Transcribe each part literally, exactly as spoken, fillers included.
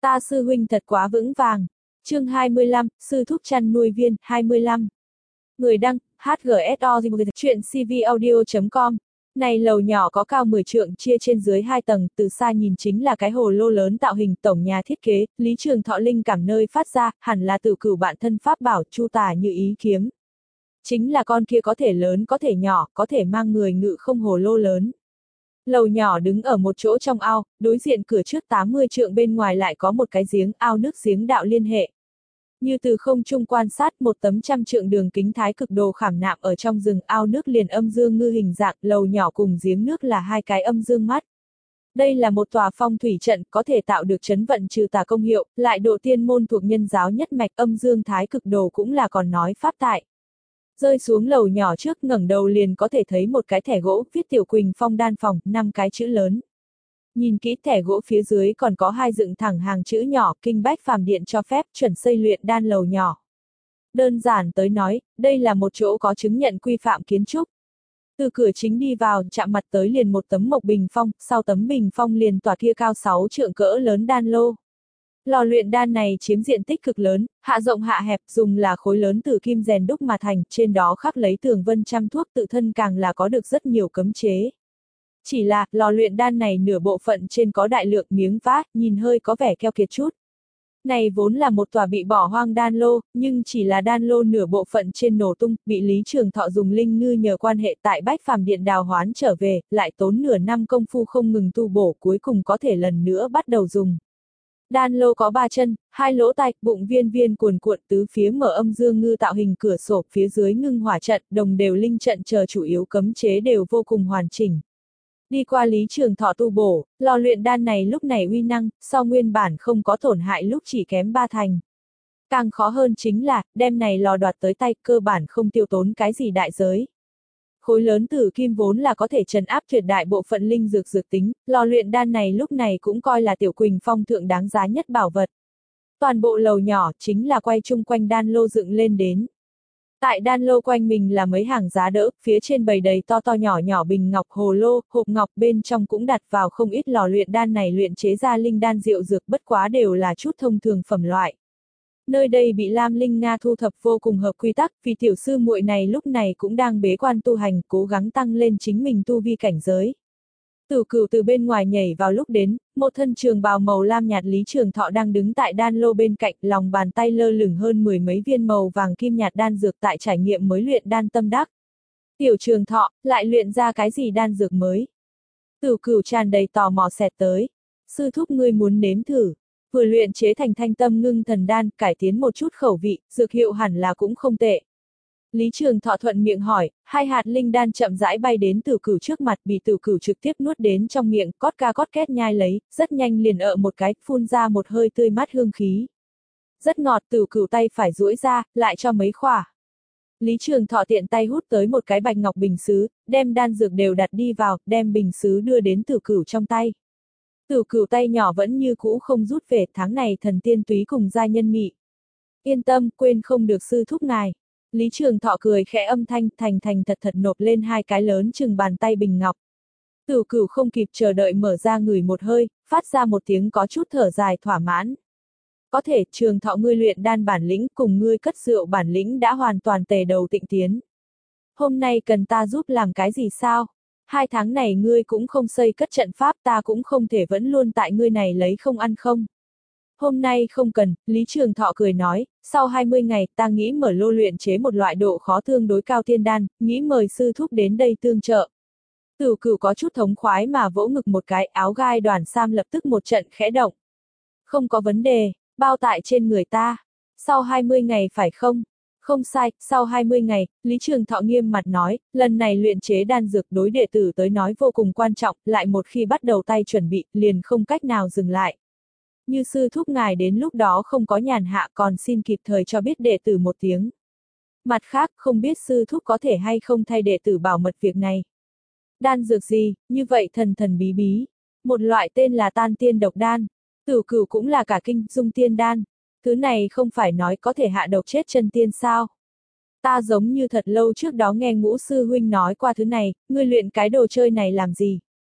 Ta sư huynh thật quá vững vàng. Chương hai mươi lăm, sư thúc chăn nuôi viên, hai mươi lăm. Người đăng, hát giê ét o, chuyện cvaudio chấm com. Này lầu nhỏ có cao mười trượng chia trên dưới hai tầng, từ xa nhìn chính là cái hồ lô lớn tạo hình tổng nhà thiết kế, Lý Trường Thọ linh cảm nơi phát ra, hẳn là tự cửu bạn thân pháp bảo chu tả như ý kiếm. Chính là con kia có thể lớn có thể nhỏ, có thể mang người ngự không hồ lô lớn. Lầu nhỏ đứng ở một chỗ trong ao, đối diện cửa trước tám mươi trượng bên ngoài lại có một cái giếng, ao nước giếng đạo liên hệ. Như từ không trung quan sát một tấm trăm trượng đường kính thái cực đồ khảm nạm ở trong rừng, ao nước liền âm dương ngư hình dạng, lầu nhỏ cùng giếng nước là hai cái âm dương mắt. Đây là một tòa phong thủy trận có thể tạo được chấn vận trừ tà công hiệu, lại độ tiên môn thuộc nhân giáo nhất mạch, âm dương thái cực đồ cũng là còn nói pháp tại. Rơi xuống lầu nhỏ trước, ngẩng đầu liền có thể thấy một cái thẻ gỗ viết Tiểu Quỳnh Phong đan phòng, năm cái chữ lớn. Nhìn kỹ thẻ gỗ phía dưới còn có hai dựng thẳng hàng chữ nhỏ, kinh bách phàm điện cho phép chuẩn xây luyện đan lầu nhỏ. Đơn giản tới nói, đây là một chỗ có chứng nhận quy phạm kiến trúc. Từ cửa chính đi vào, chạm mặt tới liền một tấm mộc bình phong, sau tấm bình phong liền tòa kia cao sáu trượng cỡ lớn đan lô. Lò luyện đan này chiếm diện tích cực lớn, hạ rộng hạ hẹp, dùng là khối lớn từ kim rèn đúc mà thành, trên đó khắc lấy tường vân trăm thuốc, tự thân càng là có được rất nhiều cấm chế. Chỉ là, lò luyện đan này nửa bộ phận trên có đại lượng miếng vá, nhìn hơi có vẻ keo kiệt chút. Này vốn là một tòa bị bỏ hoang đan lô, nhưng chỉ là đan lô nửa bộ phận trên nổ tung, bị Lý Trường Thọ dùng linh ngư nhờ quan hệ tại Bách Phàm Điện đào hoán trở về, lại tốn nửa năm công phu không ngừng tu bổ, cuối cùng có thể lần nữa bắt đầu dùng. Đan lô có ba chân, hai lỗ tai, bụng viên viên cuồn cuộn, tứ phía mở âm dương ngư tạo hình cửa sổ, phía dưới ngưng hỏa trận, đồng đều linh trận chờ chủ yếu cấm chế đều vô cùng hoàn chỉnh. Đi qua Lý Trường Thọ tu bổ, lò luyện đan này lúc này uy năng, so nguyên bản không có tổn hại lúc chỉ kém ba thành. Càng khó hơn chính là, đem này lò đoạt tới tay, cơ bản không tiêu tốn cái gì đại giới. Khối lớn tử kim vốn là có thể trấn áp tuyệt đại bộ phận linh dược dược tính, lò luyện đan này lúc này cũng coi là Tiểu Quỳnh Phong thượng đáng giá nhất bảo vật. Toàn bộ lầu nhỏ chính là quay chung quanh đan lô dựng lên đến. Tại đan lô quanh mình là mấy hàng giá đỡ, phía trên bày đầy to to nhỏ nhỏ bình ngọc, hồ lô, hộp ngọc, bên trong cũng đặt vào không ít lò luyện đan này luyện chế ra linh đan rượu dược, bất quá đều là chút thông thường phẩm loại. Nơi đây bị Lam Linh Nga thu thập vô cùng hợp quy tắc, vì tiểu sư muội này lúc này cũng đang bế quan tu hành, cố gắng tăng lên chính mình tu vi cảnh giới. Tử Cửu từ bên ngoài nhảy vào lúc đến, một thân trường bào màu lam nhạt Lý Trường Thọ đang đứng tại đan lô bên cạnh, lòng bàn tay lơ lửng hơn mười mấy viên màu vàng kim nhạt đan dược tại trải nghiệm mới luyện đan tâm đắc. Tiểu Trường Thọ, lại luyện ra cái gì đan dược mới? Tử Cửu tràn đầy tò mò xẹt tới. Sư thúc ngươi muốn nếm thử. Vừa luyện chế thành thanh tâm ngưng thần đan, cải tiến một chút khẩu vị, dược hiệu hẳn là cũng không tệ. Lý Trường Thọ thuận miệng hỏi, hai hạt linh đan chậm rãi bay đến Tử Cửu trước mặt, bị Tử Cửu trực tiếp nuốt đến trong miệng, cót ca cót két nhai lấy, rất nhanh liền ợ một cái, phun ra một hơi tươi mát hương khí. Rất ngọt, Tử Cửu tay phải duỗi ra, lại cho mấy khỏa. Lý Trường Thọ tiện tay hút tới một cái bạch ngọc bình sứ, đem đan dược đều đặt đi vào, đem bình sứ đưa đến Tử Cửu trong tay. Tử Cửu tay nhỏ vẫn như cũ không rút về, tháng này thần tiên túy cùng gia nhân mị. Yên tâm, quên không được sư thúc ngài. Lý Trường Thọ cười khẽ âm thanh, thành thành thật thật nộp lên hai cái lớn chừng bàn tay bình ngọc. Tử Cửu không kịp chờ đợi mở ra ngửi một hơi, phát ra một tiếng có chút thở dài thỏa mãn. Có thể, Trường Thọ ngươi luyện đan bản lĩnh cùng ngươi cất rượu bản lĩnh đã hoàn toàn tề đầu tịnh tiến. Hôm nay cần ta giúp làm cái gì sao? Hai tháng này ngươi cũng không xây cất trận pháp, ta cũng không thể vẫn luôn tại ngươi này lấy không ăn không. Hôm nay không cần, Lý Trường Thọ cười nói, sau hai mươi ngày ta nghĩ mở lô luyện chế một loại độ khó tương đối cao tiên đan, nghĩ mời sư thúc đến đây tương trợ. Tử Cửu có chút thống khoái mà vỗ ngực một cái, áo gai đoàn sam lập tức một trận khẽ động. Không có vấn đề, bao tại trên người ta. Sau hai mươi ngày phải không? Không sai, sau hai mươi ngày, Lý Trường Thọ nghiêm mặt nói, lần này luyện chế đan dược đối đệ tử tới nói vô cùng quan trọng, lại một khi bắt đầu tay chuẩn bị, liền không cách nào dừng lại. Như sư thúc ngài đến lúc đó không có nhàn hạ còn xin kịp thời cho biết đệ tử một tiếng. Mặt khác, không biết sư thúc có thể hay không thay đệ tử bảo mật việc này. Đan dược gì, như vậy thần thần bí bí. Một loại tên là tan tiên độc đan. Tử Cửu cũng là cả kinh, dung tiên đan. Thứ này không phải nói có thể hạ độc chết chân tiên sao. Ta giống như thật lâu trước đó nghe Ngũ sư huynh nói qua thứ này, ngươi luyện cái đồ chơi này làm gì.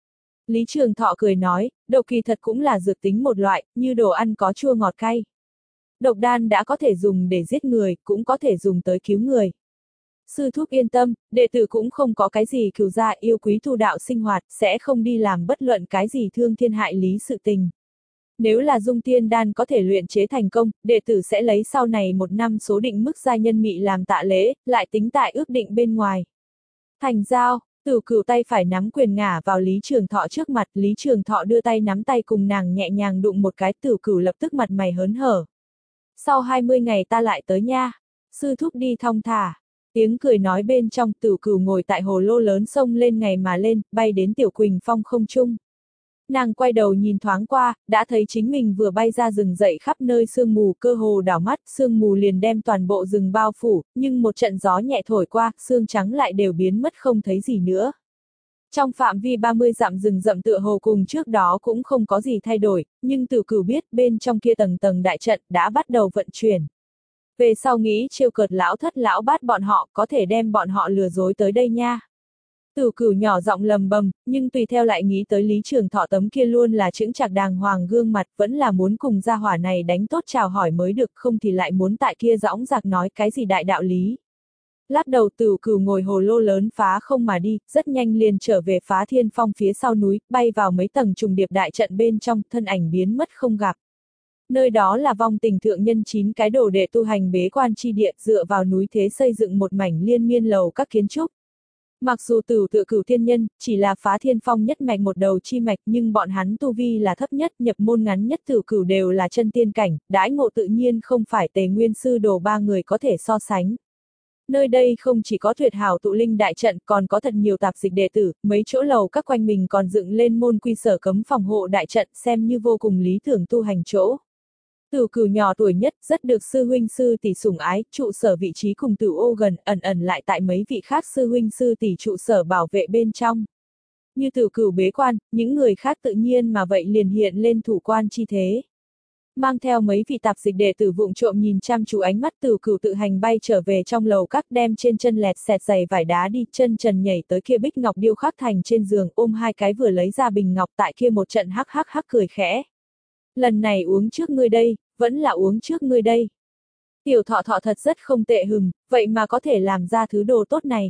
Lý Trường Thọ cười nói, độc kỳ thật cũng là dược tính một loại, như đồ ăn có chua ngọt cay. Độc đan đã có thể dùng để giết người, cũng có thể dùng tới cứu người. Sư thúc yên tâm, đệ tử cũng không có cái gì cừu gia yêu quý tu đạo sinh hoạt, sẽ không đi làm bất luận cái gì thương thiên hại lý sự tình. Nếu là dung tiên đan có thể luyện chế thành công, đệ tử sẽ lấy sau này một năm số định mức gia nhân mị làm tạ lễ, lại tính tại ước định bên ngoài. Thành giao, Tử Cửu tay phải nắm quyền ngả vào Lý Trường Thọ trước mặt, Lý Trường Thọ đưa tay nắm tay cùng nàng nhẹ nhàng đụng một cái, Tử Cửu lập tức mặt mày hớn hở. Sau hai mươi ngày ta lại tới nha, sư thúc đi thong thả. Tiếng cười nói bên trong, Tử Cửu ngồi tại hồ lô lớn sông lên ngày mà lên, bay đến Tiểu Quỳnh Phong không trung. Nàng quay đầu nhìn thoáng qua, đã thấy chính mình vừa bay ra rừng dậy khắp nơi sương mù, cơ hồ đảo mắt, sương mù liền đem toàn bộ rừng bao phủ, nhưng một trận gió nhẹ thổi qua, sương trắng lại đều biến mất không thấy gì nữa. Trong phạm vi ba mươi dặm rừng rậm tựa hồ cùng trước đó cũng không có gì thay đổi, nhưng Tử Cửu biết bên trong kia tầng tầng đại trận đã bắt đầu vận chuyển. Về sau nghĩ trêu cợt lão thất lão bát bọn họ, có thể đem bọn họ lừa dối tới đây nha. Tử Cửu nhỏ giọng lầm bầm, nhưng tùy theo lại nghĩ tới Lý Trường Thọ tấm kia luôn là chững chạc đàng hoàng gương mặt, vẫn là muốn cùng gia hỏa này đánh tốt chào hỏi mới được, không thì lại muốn tại kia dõng dạc nói cái gì đại đạo lý. Lát đầu Tử Cửu ngồi hồ lô lớn phá không mà đi, rất nhanh liền trở về Phá Thiên Phong phía sau núi, bay vào mấy tầng trùng điệp đại trận bên trong, thân ảnh biến mất không gặp. Nơi đó là vong tình thượng nhân chín cái đồ đệ tu hành bế quan chi địa, dựa vào núi thế xây dựng một mảnh liên miên lầu các kiến trúc. Mặc dù Tử Tự Cửu thiên nhân, chỉ là Phá Thiên Phong nhất mạch một đầu chi mạch, nhưng bọn hắn tu vi là thấp nhất, nhập môn ngắn nhất Tử Cửu đều là chân tiên cảnh, đãi ngộ tự nhiên không phải Tề Nguyên sư đồ ba người có thể so sánh. Nơi đây không chỉ có tuyệt hảo tụ linh đại trận, còn có thật nhiều tạp dịch đệ tử, mấy chỗ lầu các quanh mình còn dựng lên môn quy sở cấm phòng hộ đại trận, xem như vô cùng lý tưởng tu hành chỗ. Tử Cửu nhỏ tuổi nhất, rất được sư huynh sư tỷ sủng ái, trụ sở vị trí cùng Tử Ô gần, ẩn ẩn lại tại mấy vị khác sư huynh sư tỷ trụ sở bảo vệ bên trong. Như Tử Cửu bế quan, những người khác tự nhiên mà vậy liền hiện lên thủ quan chi thế. Mang theo mấy vị tạp dịch đệ tử vụng trộm nhìn chăm chú ánh mắt, Tử Cửu tự hành bay trở về trong lầu các, đem trên chân lẹt xẹt giày vải đá đi, chân trần nhảy tới kia bích ngọc điêu khắc thành trên giường, ôm hai cái vừa lấy ra bình ngọc, tại kia một trận hắc hắc hắc cười khẽ. Lần này uống trước ngươi đây, vẫn là uống trước ngươi đây. Tiểu Thọ Thọ thật rất không tệ hừm, vậy mà có thể làm ra thứ đồ tốt này.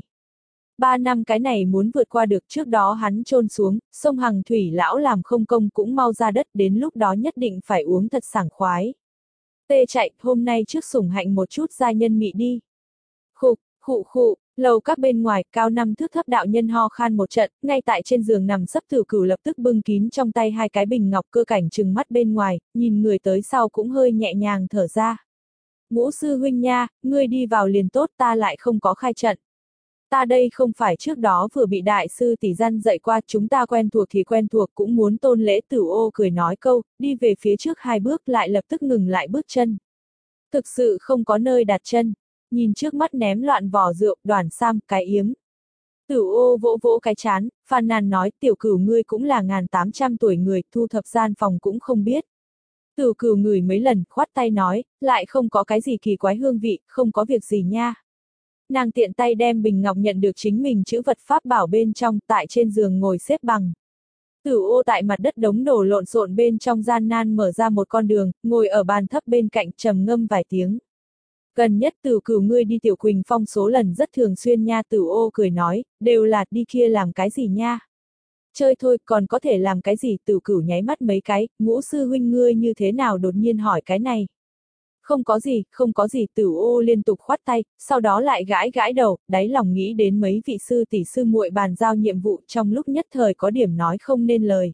Ba năm cái này muốn vượt qua được, trước đó hắn chôn xuống, sông Hằng Thủy lão làm không công cũng mau ra đất, đến lúc đó nhất định phải uống thật sảng khoái. Tê chạy, hôm nay trước sủng hạnh một chút gia nhân mị đi. Khục, khụ khụ, lầu các bên ngoài, cao năm thước thấp đạo nhân ho khan một trận, ngay tại trên giường nằm sấp Tử Cửu lập tức bưng kín trong tay hai cái bình ngọc, cơ cảnh trừng mắt bên ngoài, nhìn người tới sau cũng hơi nhẹ nhàng thở ra. Ngũ sư huynh nha, ngươi đi vào liền tốt, ta lại không có khai trận. Ta đây không phải trước đó vừa bị đại sư tỷ gian dạy qua, chúng ta quen thuộc thì quen thuộc, cũng muốn tôn lễ. Tử Ô cười nói câu, đi về phía trước hai bước lại lập tức ngừng lại bước chân. Thực sự không có nơi đặt chân, nhìn trước mắt ném loạn vỏ rượu, đoàn sam, cái yếm. Tử Ô vỗ vỗ cái chán, phàn nàn nói, Tiểu Cửu ngươi cũng là ngàn tám trăm tuổi người, thu thập gian phòng cũng không biết. Tử Cửu ngửi mấy lần, khoát tay nói, lại không có cái gì kỳ quái hương vị, không có việc gì nha. Nàng tiện tay đem bình ngọc nhận được chính mình chữ vật pháp bảo bên trong, tại trên giường ngồi xếp bằng. Tử Ô tại mặt đất đống đổ lộn xộn bên trong gian nan mở ra một con đường, ngồi ở bàn thấp bên cạnh trầm ngâm vài tiếng. Gần nhất Tử Cửu ngươi đi Tiểu Quỳnh Phong số lần rất thường xuyên nha. Tử Ô cười nói, đều là đi kia làm cái gì nha. Chơi thôi, còn có thể làm cái gì. Tử Cửu nháy mắt mấy cái, ngũ sư huynh ngươi như thế nào đột nhiên hỏi cái này. Không có gì, không có gì. Tử Ô liên tục khoát tay, sau đó lại gãi gãi đầu, đáy lòng nghĩ đến mấy vị sư tỷ sư muội bàn giao nhiệm vụ, trong lúc nhất thời có điểm nói không nên lời.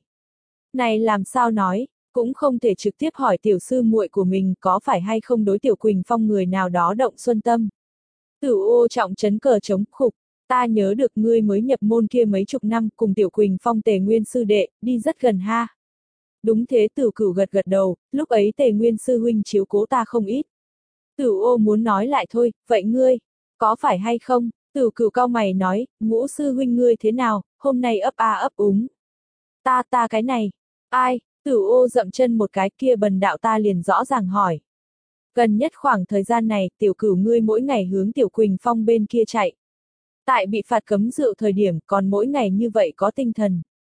Này làm sao nói, cũng không thể trực tiếp hỏi tiểu sư muội của mình có phải hay không đối Tiểu Quỳnh Phong người nào đó động xuân tâm. Tử Ô trọng trấn cờ chống khục, ta nhớ được ngươi mới nhập môn kia mấy chục năm, cùng Tiểu Quỳnh Phong Tề Nguyên sư đệ, đi rất gần ha. Đúng thế. Tử Cửu gật gật đầu, lúc ấy Tề Nguyên sư huynh chiếu cố ta không ít. Tử Ô muốn nói lại thôi, vậy ngươi, có phải hay không? Tử Cửu cau mày nói, ngũ sư huynh ngươi thế nào, hôm nay ấp a ấp úng. Ta ta cái này, ai? Tử Ô dậm chân một cái, kia bần đạo ta liền rõ ràng hỏi. Gần nhất khoảng thời gian này, Tiểu Cửu ngươi mỗi ngày hướng Tiểu Quỳnh Phong bên kia chạy. Tại bị phạt cấm rượu thời điểm, còn mỗi ngày như vậy có tinh thần.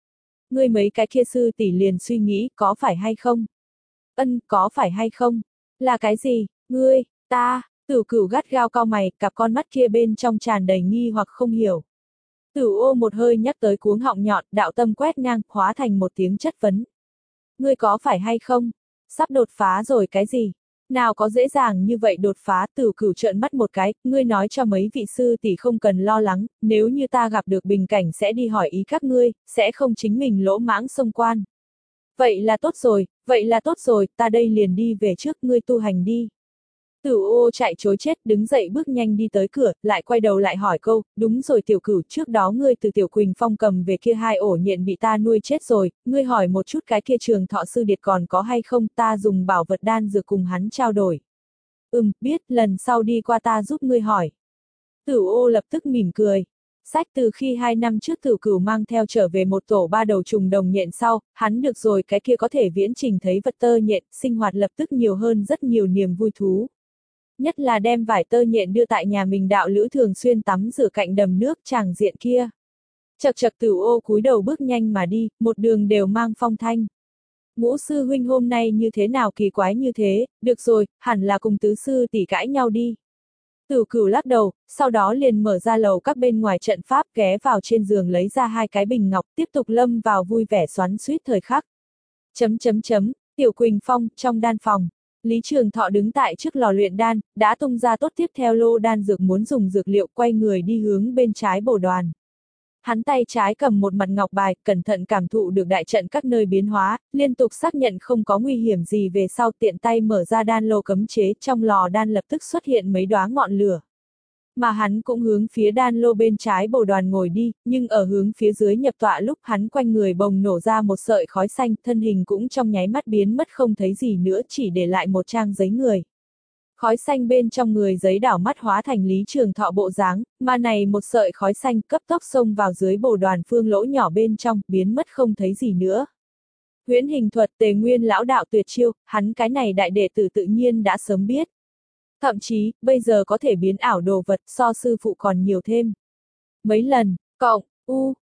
Ngươi mấy cái kia sư tỷ liền suy nghĩ, có phải hay không? Ân, có phải hay không? Là cái gì? Ngươi, ta, Tử Cửu gắt gao cau mày, cặp con mắt kia bên trong tràn đầy nghi hoặc không hiểu. Tử Ô một hơi nhắc tới cuống họng nhọn, đạo tâm quét ngang, hóa thành một tiếng chất vấn. Ngươi có phải hay không? Sắp đột phá rồi cái gì? Nào có dễ dàng như vậy đột phá. Tử Cửu trợn mắt một cái, ngươi nói cho mấy vị sư tỷ không cần lo lắng, nếu như ta gặp được bình cảnh sẽ đi hỏi ý các ngươi, sẽ không chính mình lỗ mãng xông quan. Vậy là tốt rồi, vậy là tốt rồi, ta đây liền đi về trước, ngươi tu hành đi. Tử Ô chạy chối chết, đứng dậy bước nhanh đi tới cửa, lại quay đầu lại hỏi câu, đúng rồi Tiểu Cửu, trước đó ngươi từ Tiểu Quỳnh Phong cầm về kia hai ổ nhện bị ta nuôi chết rồi, ngươi hỏi một chút cái kia Trường Thọ sư điệt còn có hay không, ta dùng bảo vật đan dược cùng hắn trao đổi. Ừm, biết, lần sau đi qua ta giúp ngươi hỏi. Tử Ô lập tức mỉm cười. Sách từ khi hai năm trước Tử Cửu mang theo trở về một tổ ba đầu trùng đồng nhện sau, hắn được rồi cái kia có thể viễn trình thấy vật tơ nhện, sinh hoạt lập tức nhiều hơn rất nhiều niềm vui thú. Nhất là đem vải tơ nhện đưa tại nhà mình đạo lữ thường xuyên tắm rửa cạnh đầm nước tràng diện kia. Chật chật Tử Ô cúi đầu bước nhanh mà đi, một đường đều mang phong thanh. Ngũ sư huynh hôm nay như thế nào kỳ quái như thế, được rồi, hẳn là cùng tứ sư tỷ cãi nhau đi. Tử Cửu lắc đầu, sau đó liền mở ra lầu các bên ngoài trận pháp, ghé vào trên giường lấy ra hai cái bình ngọc, tiếp tục lâm vào vui vẻ xoắn xuýt thời khắc. Chấm chấm chấm, Tiểu Quỳnh Phong, trong đan phòng. Lý Trường Thọ đứng tại trước lò luyện đan, đã tung ra tốt tiếp theo lô đan dược muốn dùng dược liệu, quay người đi hướng bên trái bồ đoàn. Hắn tay trái cầm một mặt ngọc bài, cẩn thận cảm thụ được đại trận các nơi biến hóa, liên tục xác nhận không có nguy hiểm gì về sau, tiện tay mở ra đan lô cấm chế, trong lò đan lập tức xuất hiện mấy đóa ngọn lửa. Mà hắn cũng hướng phía đan lô bên trái bồ đoàn ngồi đi, nhưng ở hướng phía dưới nhập tọa lúc hắn quanh người bồng nổ ra một sợi khói xanh, thân hình cũng trong nháy mắt biến mất không thấy gì nữa, chỉ để lại một trang giấy người. Khói xanh bên trong người giấy đảo mắt hóa thành Lý Trường Thọ bộ dáng, mà này một sợi khói xanh cấp tốc xông vào dưới bồ đoàn phương lỗ nhỏ bên trong, biến mất không thấy gì nữa. Huyễn hình thuật Tề Nguyên lão đạo tuyệt chiêu, hắn cái này đại đệ tử tự nhiên đã sớm biết. Thậm chí, bây giờ có thể biến ảo đồ vật so sư phụ còn nhiều thêm. Mấy lần, cộng, u,